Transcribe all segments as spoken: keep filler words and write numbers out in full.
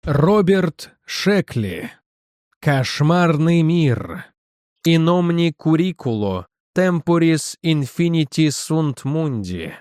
Роберт Шекли. Кошмарный мир. In omni curriculo temporis infinity sunt mundi.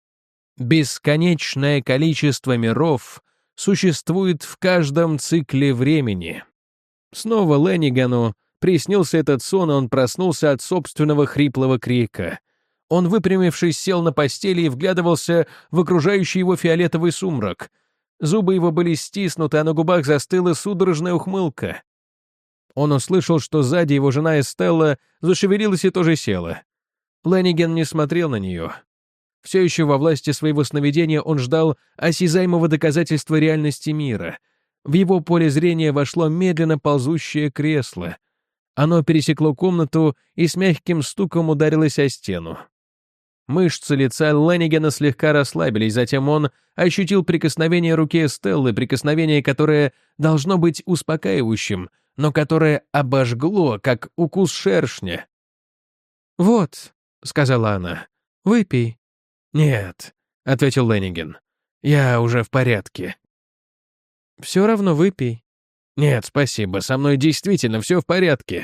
Бесконечное количество миров существует в каждом цикле времени. Снова Лэннигану приснился этот сон, и он проснулся от собственного хриплого крика. Он, выпрямившись, сел на постели и вглядывался в окружающий его фиолетовый сумрак. Зубы его были стиснуты, а на губах застыла судорожная ухмылка. Он услышал, что сзади его жена Эстелла зашевелилась и тоже села. Лэнниган не смотрел на нее. Все еще во власти своего сновидения он ждал осязаемого доказательства реальности мира. В его поле зрения вошло медленно ползущее кресло. Оно пересекло комнату и с мягким стуком ударилось о стену. Мышцы лица Лэннигана слегка расслабились, затем он ощутил прикосновение руки Эстеллы, прикосновение, которое должно быть успокаивающим, но которое обожгло, как укус шершня. «Вот», — сказала она, — «выпей». «Нет», — ответил Лэнниган, — «я уже в порядке». «Все равно выпей». «Нет, спасибо, со мной действительно все в порядке».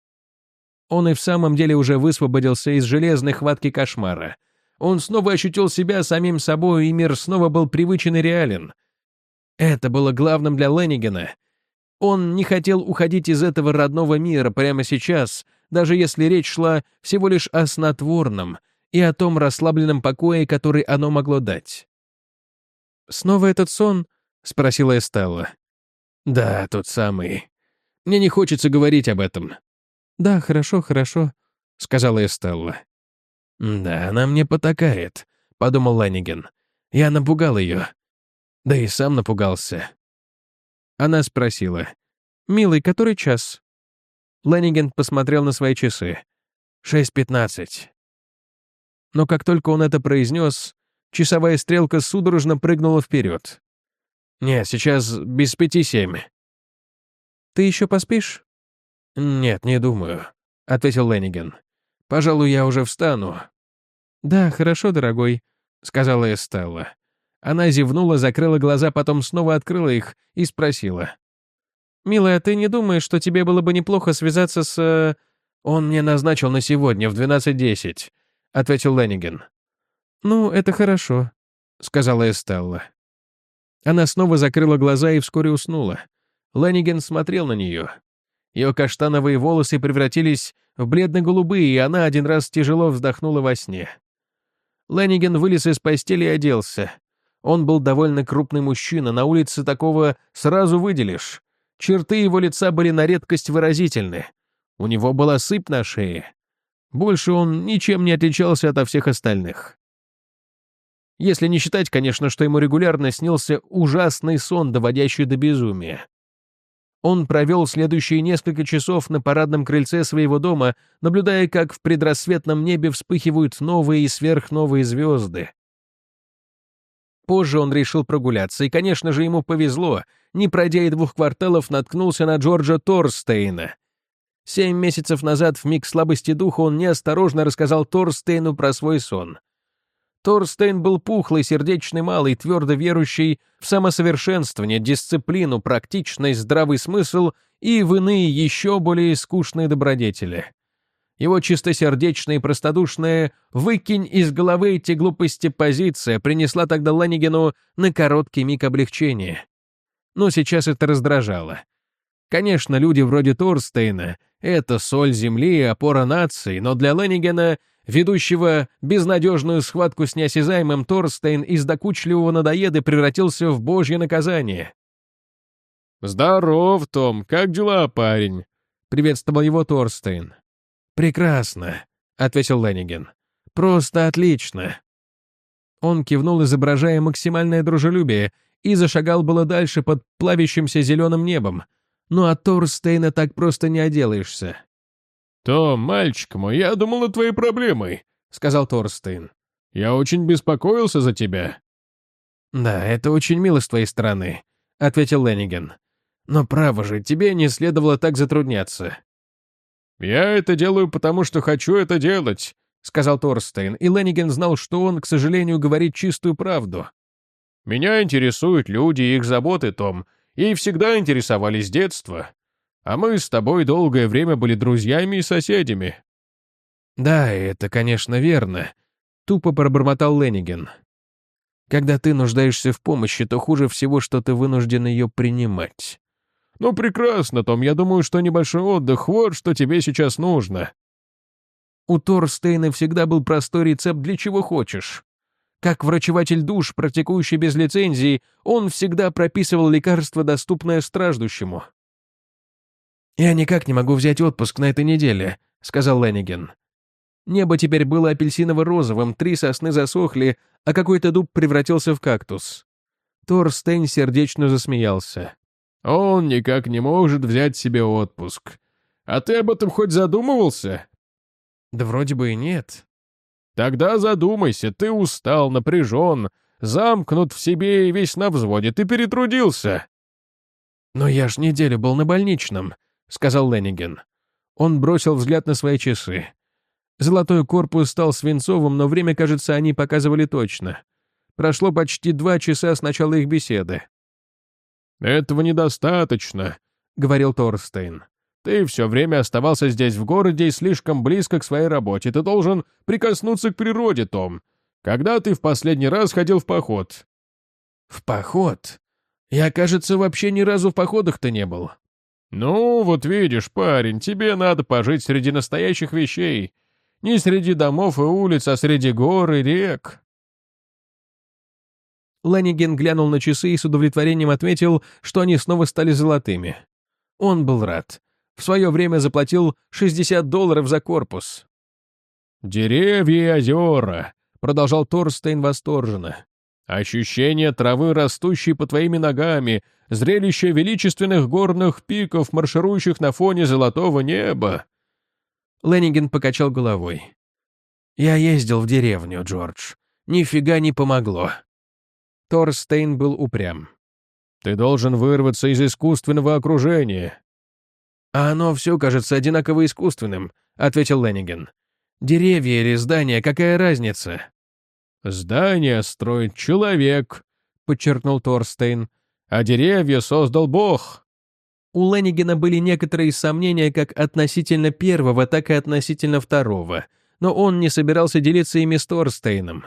Он и в самом деле уже высвободился из железной хватки кошмара. Он снова ощутил себя самим собой, и мир снова был привычен и реален. Это было главным для Лэннигана. Он не хотел уходить из этого родного мира прямо сейчас, даже если речь шла всего лишь о снотворном и о том расслабленном покое, который оно могло дать. «Снова этот сон?» — спросила Эстелла. «Да, тот самый. Мне не хочется говорить об этом». «Да, хорошо, хорошо», — сказала Эстелла. «Да, она мне потакает», — подумал Лэнниган. «Я напугал ее. Да и сам напугался». Она спросила. «Милый, который час?» Лэнниган посмотрел на свои часы. «Шесть пятнадцать». Но как только он это произнес, часовая стрелка судорожно прыгнула вперед. «Нет, сейчас без пяти семь». «Ты еще поспишь?» «Нет, не думаю», — ответил Лэнниган. «Пожалуй, я уже встану». «Да, хорошо, дорогой», — сказала Эстелла. Она зевнула, закрыла глаза, потом снова открыла их и спросила. «Милая, ты не думаешь, что тебе было бы неплохо связаться с...» «Он мне назначил на сегодня в двенадцать десять», — ответил Лэнниган. «Ну, это хорошо», — сказала Эстелла. Она снова закрыла глаза и вскоре уснула. Лэнниган смотрел на нее. Ее каштановые волосы превратились в бледно-голубые, и она один раз тяжело вздохнула во сне. Лэнниган вылез из постели и оделся. Он был довольно крупный мужчина, на улице такого сразу выделишь. Черты его лица были на редкость выразительны. У него была сыпь на шее. Больше он ничем не отличался от всех остальных. Если не считать, конечно, что ему регулярно снился ужасный сон, доводящий до безумия. Он провел следующие несколько часов на парадном крыльце своего дома, наблюдая, как в предрассветном небе вспыхивают новые и сверхновые звезды. Позже он решил прогуляться, и, конечно же, ему повезло. Не пройдя и двух кварталов, наткнулся на Джорджа Торстейна. Семь месяцев назад, в миг слабости духа, он неосторожно рассказал Торстейну про свой сон. Торстейн был пухлый, сердечный, малый, твердо верующий в самосовершенствование, дисциплину, практичность, здравый смысл и в иные еще более скучные добродетели. Его чистосердечная и простодушная «выкинь из головы эти глупости» позиция принесла тогда Лэннигану на короткий миг облегчения. Но сейчас это раздражало. Конечно, люди вроде Торстейна — это соль земли и опора нации, но для Лэннигана, ведущего безнадежную схватку с неосязаемым, Торстейн из докучливого надоеда превратился в божье наказание. «Здоров, Том, как дела, парень?» — приветствовал его Торстейн. «Прекрасно», — ответил Лэнниган. «Просто отлично». Он кивнул, изображая максимальное дружелюбие, и зашагал было дальше под плавящимся зеленым небом. Но от Торстейна так просто не отделаешься. «Том, мальчик мой, я думал над твоей проблемой», — сказал Торстейн. «Я очень беспокоился за тебя». «Да, это очень мило с твоей стороны», — ответил Лэнниган. «Но право же, тебе не следовало так затрудняться». «Я это делаю, потому что хочу это делать», — сказал Торстейн, и Лэнниган знал, что он, к сожалению, говорит чистую правду. «Меня интересуют люди и их заботы, Том, Ей всегда интересовали с детства. А мы с тобой долгое время были друзьями и соседями». «Да, это, конечно, верно», — тупо пробормотал Лэнниген. «Когда ты нуждаешься в помощи, то хуже всего, что ты вынужден ее принимать». «Ну, прекрасно, Том, я думаю, что небольшой отдых — вот что тебе сейчас нужно». У Торстейна всегда был простой рецепт для чего хочешь. Как врачеватель душ, практикующий без лицензии, он всегда прописывал лекарство, доступное страждущему. «Я никак не могу взять отпуск на этой неделе», — сказал Лэнниген. Небо теперь было апельсиново-розовым, три сосны засохли, а какой-то дуб превратился в кактус. Торстейн сердечно засмеялся. «Он никак не может взять себе отпуск. А ты об этом хоть задумывался?» «Да вроде бы и нет». «Тогда задумайся, ты устал, напряжен, замкнут в себе и весь на взводе, ты перетрудился». «Но я ж неделю был на больничном», — сказал Лэнниген. Он бросил взгляд на свои часы. Золотой корпус стал свинцовым, но время, кажется, они показывали точно. Прошло почти два часа с начала их беседы. «Этого недостаточно», — говорил Торстейн. «Ты все время оставался здесь в городе и слишком близко к своей работе. Ты должен прикоснуться к природе, Том. Когда ты в последний раз ходил в поход?» «В поход? Я, кажется, вообще ни разу в походах-то не был». «Ну, вот видишь, парень, тебе надо пожить среди настоящих вещей. Не среди домов и улиц, а среди гор и рек». Лэнниген глянул на часы и с удовлетворением отметил, что они снова стали золотыми. Он был рад. В свое время заплатил шестьдесят долларов за корпус. «Деревья и озера», — продолжал Торстейн восторженно. «Ощущение травы, растущей под твоими ногами, зрелище величественных горных пиков, марширующих на фоне золотого неба». Лэнниген покачал головой. «Я ездил в деревню, Джордж. Нифига не помогло». Торстейн был упрям. «Ты должен вырваться из искусственного окружения». «А оно все кажется одинаково искусственным», — ответил Лэнниген. «Деревья или здания, какая разница?» «Здание строит человек», — подчеркнул Торстейн, «а деревья создал Бог». У Лэннигена были некоторые сомнения как относительно первого, так и относительно второго, но он не собирался делиться ими с Торстейном.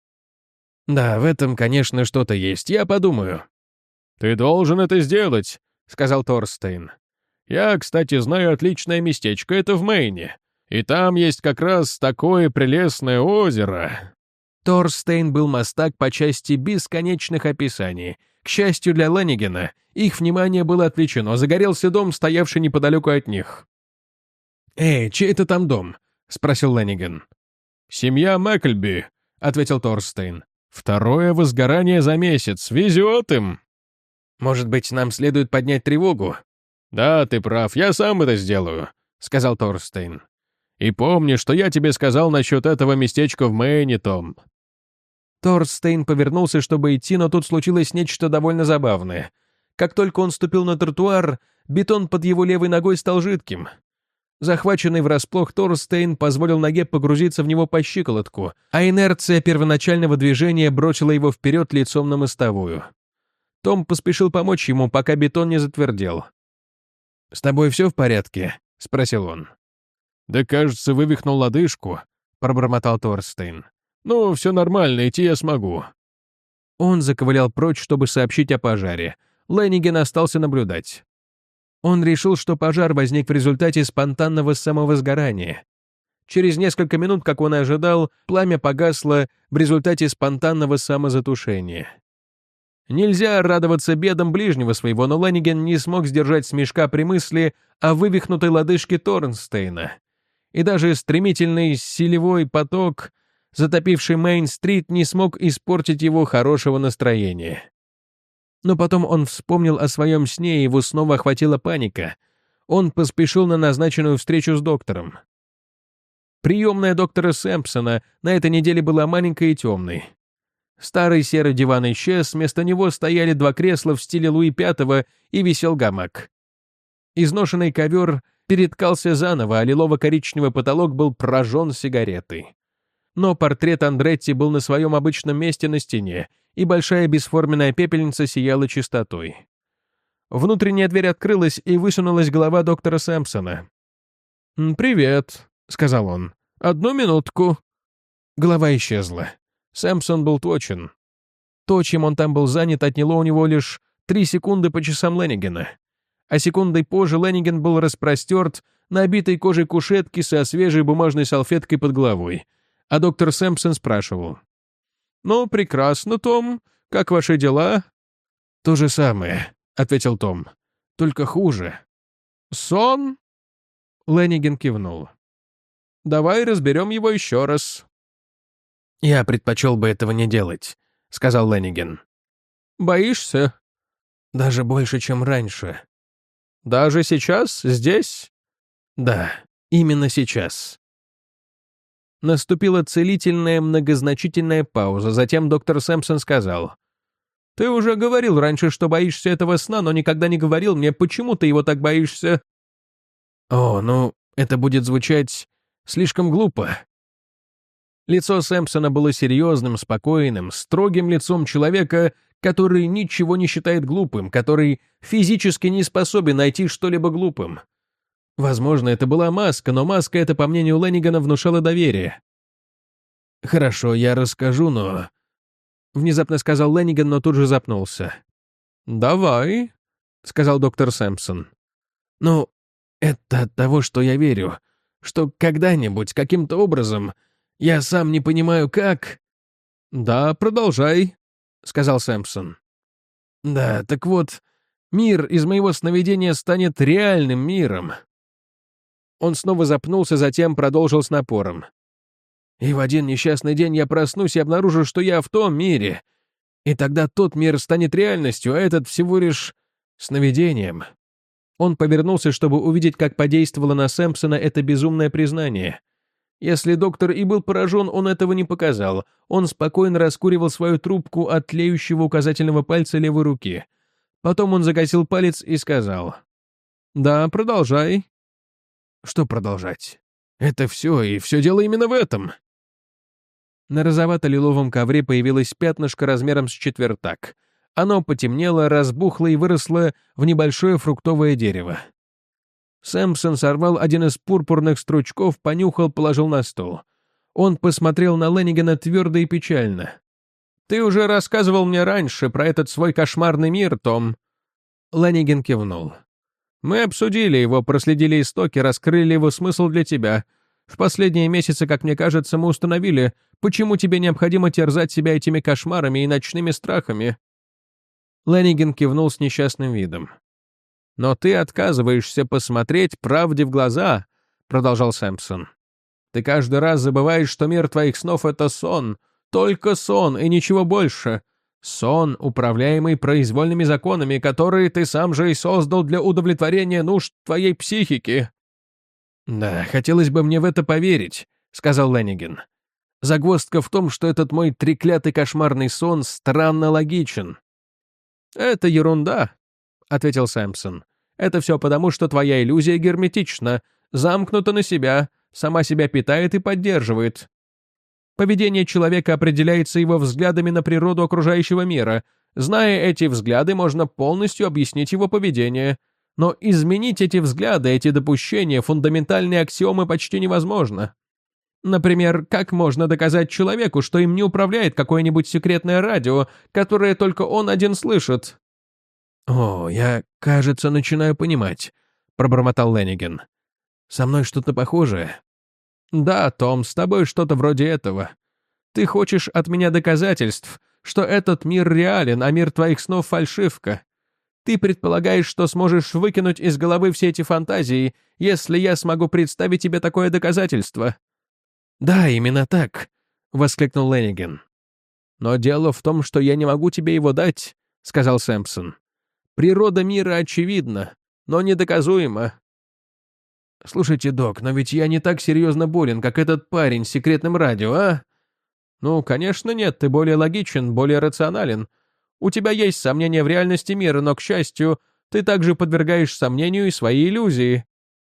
«Да, в этом, конечно, что-то есть, я подумаю». «Ты должен это сделать», — сказал Торстейн. «Я, кстати, знаю отличное местечко, это в Мэйне. И там есть как раз такое прелестное озеро». Торстейн был мастак по части бесконечных описаний. К счастью для Лэннигена, их внимание было отвлечено, загорелся дом, стоявший неподалеку от них. «Эй, чей это там дом?» — спросил Лэнниген. «Семья Мэкльби», — ответил Торстейн. «Второе возгорание за месяц. Везет им». «Может быть, нам следует поднять тревогу?» «Да, ты прав, я сам это сделаю», — сказал Торстейн. «И помни, что я тебе сказал насчет этого местечка в Мэйне, Том». Торстейн повернулся, чтобы идти, но тут случилось нечто довольно забавное. Как только он ступил на тротуар, бетон под его левой ногой стал жидким. Захваченный врасплох, Торстейн позволил ноге погрузиться в него по щиколотку, а инерция первоначального движения бросила его вперед лицом на мостовую. Том поспешил помочь ему, пока бетон не затвердел. «С тобой все в порядке?» — спросил он. «Да, кажется, вывихнул лодыжку», — пробормотал Торстейн. «Ну, все нормально, идти я смогу». Он заковылял прочь, чтобы сообщить о пожаре. Лэнниген остался наблюдать. Он решил, что пожар возник в результате спонтанного самовозгорания. Через несколько минут, как он и ожидал, пламя погасло в результате спонтанного самозатушения. Нельзя радоваться бедам ближнего своего, но Лэнниген не смог сдержать смешка при мысли о вывихнутой лодыжке Торстейна. И даже стремительный селевой поток, затопивший Мейн-стрит, не смог испортить его хорошего настроения. Но потом он вспомнил о своем сне, и его снова охватила паника. Он поспешил на назначенную встречу с доктором. Приемная доктора Сэмпсона на этой неделе была маленькой и темной. Старый серый диван исчез, вместо него стояли два кресла в стиле Луи Пятого и висел гамак. Изношенный ковер переткался заново, а лилово-коричневый потолок был прожжен сигаретой. Но портрет Андретти был на своем обычном месте на стене, и большая бесформенная пепельница сияла чистотой. Внутренняя дверь открылась, и высунулась голова доктора Сэмпсона. «Привет», — сказал он. «Одну минутку». Голова исчезла. Сэмпсон был точен. То, чем он там был занят, отняло у него лишь три секунды по часам Лэннигана. А секундой позже Лэнниган был распростерт на обитой кожей кушетке со свежей бумажной салфеткой под головой, а доктор Сэмпсон спрашивал. «Ну, прекрасно, Том. Как ваши дела?» «То же самое», — ответил Том. «Только хуже». «Сон?» Лэнниган кивнул. «Давай разберем его еще раз». «Я предпочел бы этого не делать», — сказал Лэнниган. «Боишься?» «Даже больше, чем раньше». «Даже сейчас? Здесь?» «Да, именно сейчас». Наступила целительная многозначительная пауза, затем доктор Сэмпсон сказал. «Ты уже говорил раньше, что боишься этого сна, но никогда не говорил мне, почему ты его так боишься». «О, ну, это будет звучать слишком глупо». Лицо Сэмпсона было серьезным, спокойным, строгим лицом человека, который ничего не считает глупым, который физически не способен найти что-либо глупым. Возможно, это была маска, но маска эта, по мнению Лэннигана, внушала доверие. «Хорошо, я расскажу, но...» Внезапно сказал Лэнниган, но тут же запнулся. «Давай», — сказал доктор Сэмпсон. «Ну, это от того, что я верю, что когда-нибудь, каким-то образом, я сам не понимаю, как...» «Да, продолжай», — сказал Сэмпсон. «Да, так вот, мир из моего сновидения станет реальным миром». Он снова запнулся, затем продолжил с напором. «И в один несчастный день я проснусь и обнаружу, что я в том мире. И тогда тот мир станет реальностью, а этот всего лишь сновидением». Он повернулся, чтобы увидеть, как подействовало на Сэмпсона это безумное признание. Если доктор и был поражен, он этого не показал. Он спокойно раскуривал свою трубку от тлеющего указательного пальца левой руки. Потом он загасил палец и сказал. «Да, продолжай». «Что продолжать? Это все, и все дело именно в этом». На розовато-лиловом ковре появилось пятнышко размером с четвертак. Оно потемнело, разбухло и выросло в небольшое фруктовое дерево. Сэмпсон сорвал один из пурпурных стручков, понюхал, положил на стол. Он посмотрел на Лэннигана твердо и печально. «Ты уже рассказывал мне раньше про этот свой кошмарный мир, Том». Лэнниган кивнул. «Мы обсудили его, проследили истоки, раскрыли его смысл для тебя. В последние месяцы, как мне кажется, мы установили, почему тебе необходимо терзать себя этими кошмарами и ночными страхами». Лэнниган кивнул с несчастным видом. «Но ты отказываешься посмотреть правде в глаза», — продолжал Сэмпсон. «Ты каждый раз забываешь, что мир твоих снов — это сон, только сон и ничего больше. Сон, управляемый произвольными законами, которые ты сам же и создал для удовлетворения нужд твоей психики». «Да, хотелось бы мне в это поверить», — сказал Лэнниган. «Загвоздка в том, что этот мой треклятый кошмарный сон странно логичен». «Это ерунда», — ответил Сэмпсон. «Это все потому, что твоя иллюзия герметична, замкнута на себя, сама себя питает и поддерживает. Поведение человека определяется его взглядами на природу окружающего мира. Зная эти взгляды, можно полностью объяснить его поведение. Но изменить эти взгляды, эти допущения, фундаментальные аксиомы почти невозможно. Например, как можно доказать человеку, что им не управляет какое-нибудь секретное радио, которое только он один слышит?» «О, я, кажется, начинаю понимать», — пробормотал Лэнниган. «Со мной что-то похожее». «Да, Том, с тобой что-то вроде этого. Ты хочешь от меня доказательств, что этот мир реален, а мир твоих снов — фальшивка. Ты предполагаешь, что сможешь выкинуть из головы все эти фантазии, если я смогу представить тебе такое доказательство». «Да, именно так», — воскликнул Лэнниган. «Но дело в том, что я не могу тебе его дать», — сказал Сэмпсон. «Природа мира очевидна, но недоказуема». «Слушайте, док, но ведь я не так серьезно болен, как этот парень с секретным радио, а?» «Ну, конечно, нет, ты более логичен, более рационален. У тебя есть сомнения в реальности мира, но, к счастью, ты также подвергаешь сомнению и свои иллюзии».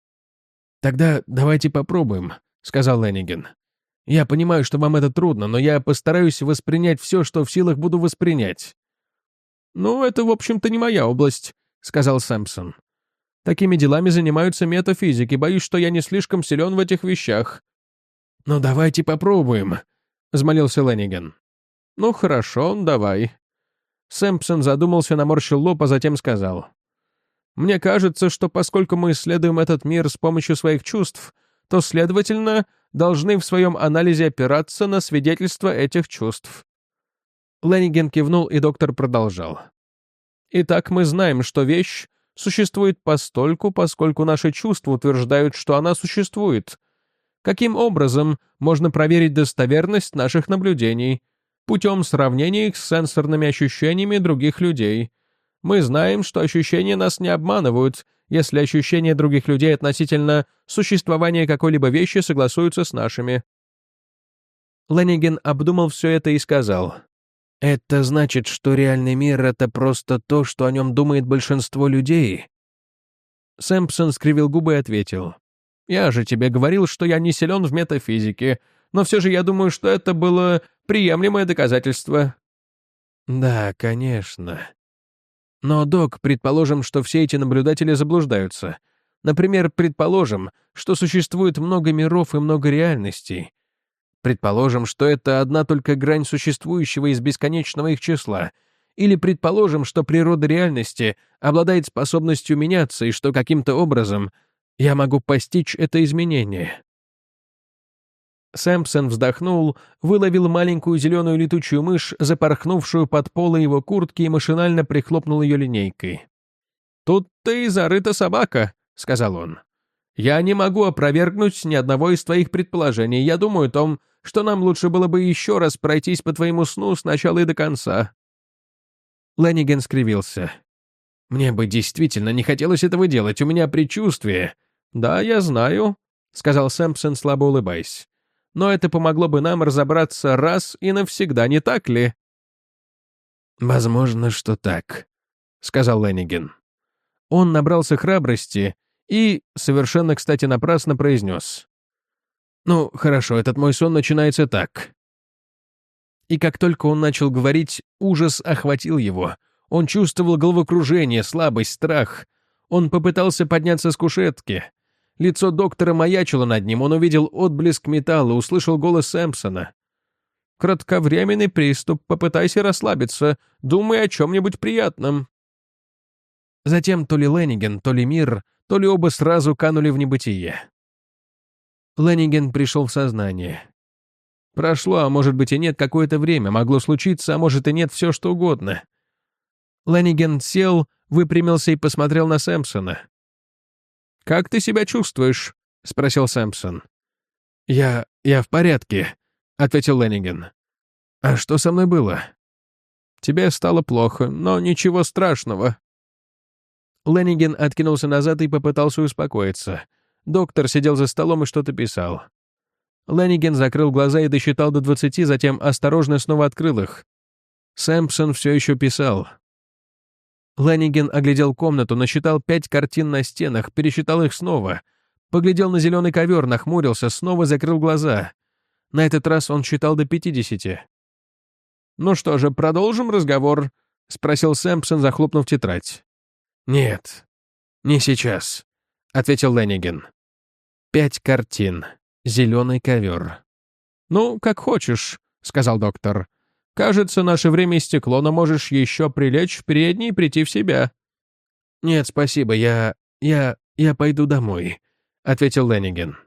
«Тогда давайте попробуем», — сказал Лэнниган. «Я понимаю, что вам это трудно, но я постараюсь воспринять все, что в силах буду воспринять». «Ну, это, в общем-то, не моя область», — сказал Сэмпсон. «Такими делами занимаются метафизики, боюсь, что я не слишком силен в этих вещах». «Ну, давайте попробуем», — взмолился Лэнниган. «Ну, хорошо, давай». Сэмпсон задумался, наморщил лоб, а затем сказал. «Мне кажется, что поскольку мы исследуем этот мир с помощью своих чувств, то, следовательно, должны в своем анализе опираться на свидетельства этих чувств». Лэнниган кивнул, и доктор продолжал. «Итак, мы знаем, что вещь существует постольку, поскольку наши чувства утверждают, что она существует. Каким образом можно проверить достоверность наших наблюдений? Путем сравнения их с сенсорными ощущениями других людей. Мы знаем, что ощущения нас не обманывают, если ощущения других людей относительно существования какой-либо вещи согласуются с нашими». Лэнниган обдумал все это и сказал. «Это значит, что реальный мир — это просто то, что о нем думает большинство людей?» Сэмпсон скривил губы и ответил. «Я же тебе говорил, что я не силен в метафизике, но все же я думаю, что это было приемлемое доказательство». «Да, конечно. Но, док, предположим, что все эти наблюдатели заблуждаются. Например, предположим, что существует много миров и много реальностей. Предположим, что это одна только грань существующего из бесконечного их числа. Или предположим, что природа реальности обладает способностью меняться и что каким-то образом я могу постичь это изменение». Сэмпсон вздохнул, выловил маленькую зеленую летучую мышь, запорхнувшую под полы его куртки, и машинально прихлопнул ее линейкой. «Тут-то и зарыта собака», — сказал он. «Я не могу опровергнуть ни одного из твоих предположений. Я думаю, Том, что нам лучше было бы еще раз пройтись по твоему сну с начала и до конца». Лэнниган скривился. «Мне бы действительно не хотелось этого делать, у меня предчувствие». «Да, я знаю», — сказал Сэмпсон, слабо улыбаясь. «Но это помогло бы нам разобраться раз и навсегда, не так ли?» «Возможно, что так», — сказал Лэнниган. Он набрался храбрости и, совершенно, кстати, напрасно произнес. «Ну, хорошо, этот мой сон начинается так». И как только он начал говорить, ужас охватил его. Он чувствовал головокружение, слабость, страх. Он попытался подняться с кушетки. Лицо доктора маячило над ним, он увидел отблеск металла, услышал голос Сэмпсона. «Кратковременный приступ, попытайся расслабиться, думай о чем-нибудь приятном». Затем то ли Лэнниган, то ли мир, то ли оба сразу канули в небытие. Лэнниган пришел в сознание. Прошло, а может быть и нет, какое-то время, могло случиться, а может и нет, все что угодно. Лэнниган сел, выпрямился и посмотрел на Сэмпсона. «Как ты себя чувствуешь?» — спросил Сэмпсон. «Я... я в порядке», — ответил Лэнниган. «А что со мной было?» «Тебе стало плохо, но ничего страшного». Лэнниган откинулся назад и попытался успокоиться. Доктор сидел за столом и что-то писал. Лэнниган закрыл глаза и досчитал до двадцати, затем осторожно снова открыл их. Сэмпсон все еще писал. Лэнниган оглядел комнату, насчитал пять картин на стенах, пересчитал их снова. Поглядел на зеленый ковер, нахмурился, снова закрыл глаза. На этот раз он считал до пятидесяти. «Ну что же, продолжим разговор?» — спросил Сэмпсон, захлопнув тетрадь. «Нет, не сейчас», — ответил Лэнниган. «Пять картин. Зеленый ковер». «Ну, как хочешь», — сказал доктор. «Кажется, наше время истекло, но можешь еще прилечь в передней и прийти в себя». «Нет, спасибо, я... я... я пойду домой», — ответил Лэнниган.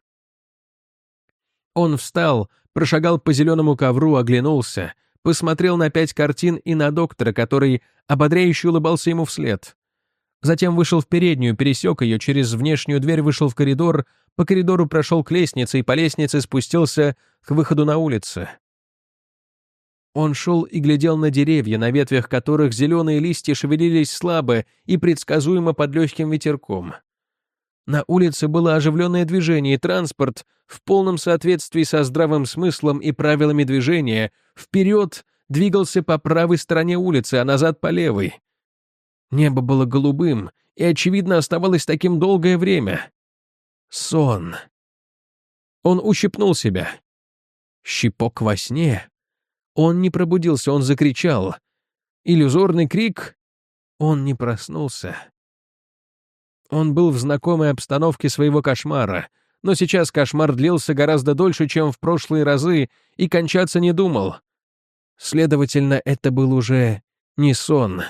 Он встал, прошагал по зеленому ковру, оглянулся, посмотрел на пять картин и на доктора, который ободряюще улыбался ему вслед. Затем вышел в переднюю, пересек ее, через внешнюю дверь вышел в коридор, по коридору прошел к лестнице и по лестнице спустился к выходу на улицу. Он шел и глядел на деревья, на ветвях которых зеленые листья шевелились слабо и предсказуемо под легким ветерком. На улице было оживленное движение, и транспорт, в полном соответствии со здравым смыслом и правилами движения, вперед двигался по правой стороне улицы, а назад по левой. Небо было голубым и, очевидно, оставалось таким долгое время. Сон. Он ущипнул себя. Щипок во сне. Он не пробудился, он закричал. Иллюзорный крик. Он не проснулся. Он был в знакомой обстановке своего кошмара, но сейчас кошмар длился гораздо дольше, чем в прошлые разы, и кончаться не думал. Следовательно, это был уже не сон.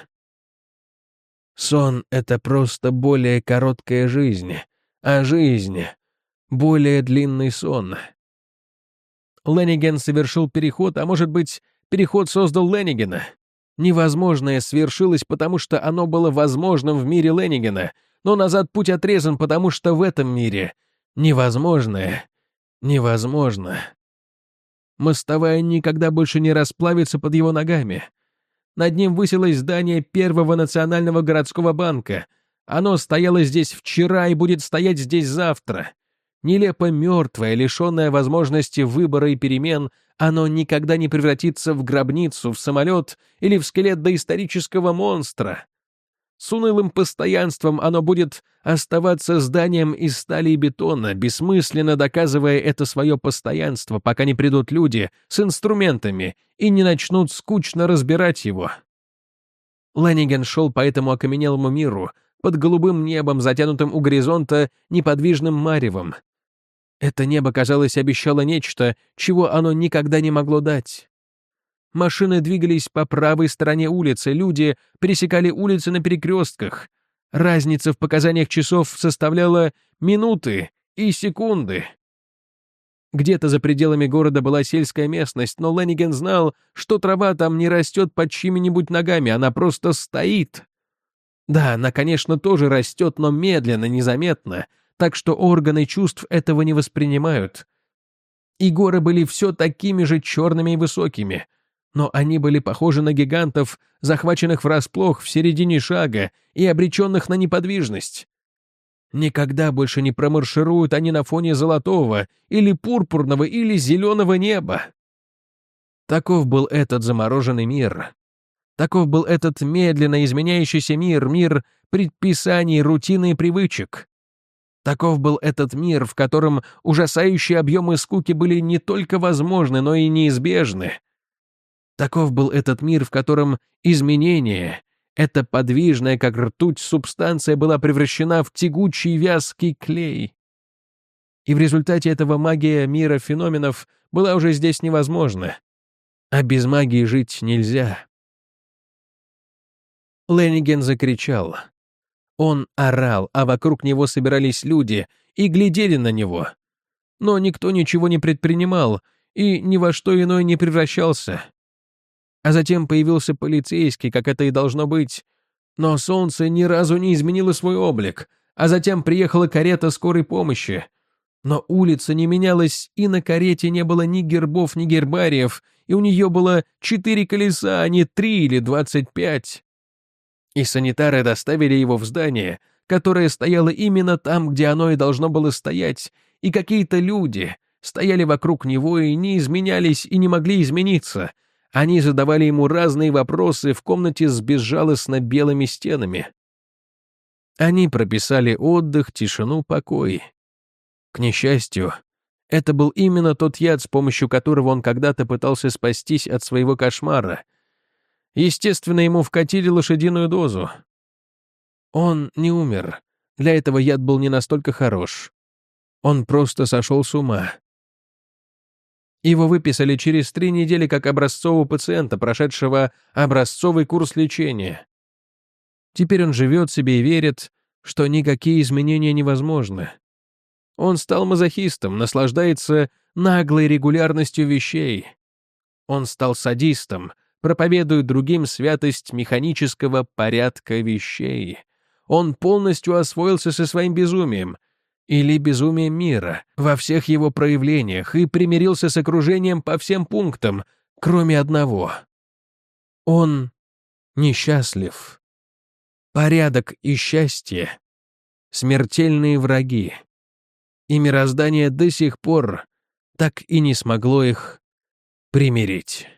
Сон — это просто более короткая жизнь, а жизнь — более длинный сон. Лэнниген совершил переход, а может быть, переход создал Лэннигена. Невозможное свершилось, потому что оно было возможным в мире Лэннигена, но назад путь отрезан, потому что в этом мире невозможное невозможно. Мостовая никогда больше не расплавится под его ногами. Над ним высилось здание Первого национального городского банка. Оно стояло здесь вчера и будет стоять здесь завтра. Нелепо мертвое, лишенное возможности выбора и перемен, оно никогда не превратится в гробницу, в самолет или в скелет доисторического монстра. С унылым постоянством оно будет оставаться зданием из стали и бетона, бессмысленно доказывая это свое постоянство, пока не придут люди с инструментами и не начнут скучно разбирать его. Лэнниген шел по этому окаменелому миру, под голубым небом, затянутым у горизонта неподвижным маревом. Это небо, казалось, обещало нечто, чего оно никогда не могло дать. Машины двигались по правой стороне улицы, люди пересекали улицы на перекрестках. Разница в показаниях часов составляла минуты и секунды. Где-то за пределами города была сельская местность, но Лэнниген знал, что трава там не растет под чьими-нибудь ногами, она просто стоит. Да, она, конечно, тоже растет, но медленно, незаметно, так что органы чувств этого не воспринимают. И горы были все такими же черными и высокими, но они были похожи на гигантов, захваченных врасплох в середине шага и обреченных на неподвижность. Никогда больше не промаршируют они на фоне золотого, или пурпурного, или зеленого неба. Таков был этот замороженный мир. Таков был этот медленно изменяющийся мир, мир предписаний, рутины и привычек. Таков был этот мир, в котором ужасающие объемы скуки были не только возможны, но и неизбежны. Таков был этот мир, в котором изменение, эта подвижная, как ртуть, субстанция была превращена в тягучий вязкий клей. И в результате этого магия мира феноменов была уже здесь невозможна. А без магии жить нельзя. Лэнниген закричал. Он орал, а вокруг него собирались люди и глядели на него. Но никто ничего не предпринимал и ни во что иное не превращался. А затем появился полицейский, как это и должно быть. Но солнце ни разу не изменило свой облик, а затем приехала карета скорой помощи. Но улица не менялась, и на карете не было ни гербов, ни гербариев, и у нее было четыре колеса, а не три или двадцать пять. И санитары доставили его в здание, которое стояло именно там, где оно и должно было стоять, и какие-то люди стояли вокруг него и не изменялись и не могли измениться. Они задавали ему разные вопросы в комнате с безжалостно белыми стенами. Они прописали отдых, тишину, покой. К несчастью, это был именно тот яд, с помощью которого он когда-то пытался спастись от своего кошмара. Естественно, ему вкатили лошадиную дозу. Он не умер. Для этого яд был не настолько хорош. Он просто сошел с ума. Его выписали через три недели как образцового пациента, прошедшего образцовый курс лечения. Теперь он живет себе и верит, что никакие изменения невозможны. Он стал мазохистом, наслаждается наглой регулярностью вещей. Он стал садистом, проповедует другим святость механического порядка вещей. Он полностью освоился со своим безумием, или безумием мира, во всех его проявлениях, и примирился с окружением по всем пунктам, кроме одного. Он несчастлив. Порядок и счастье — смертельные враги. И мироздание до сих пор так и не смогло их примирить.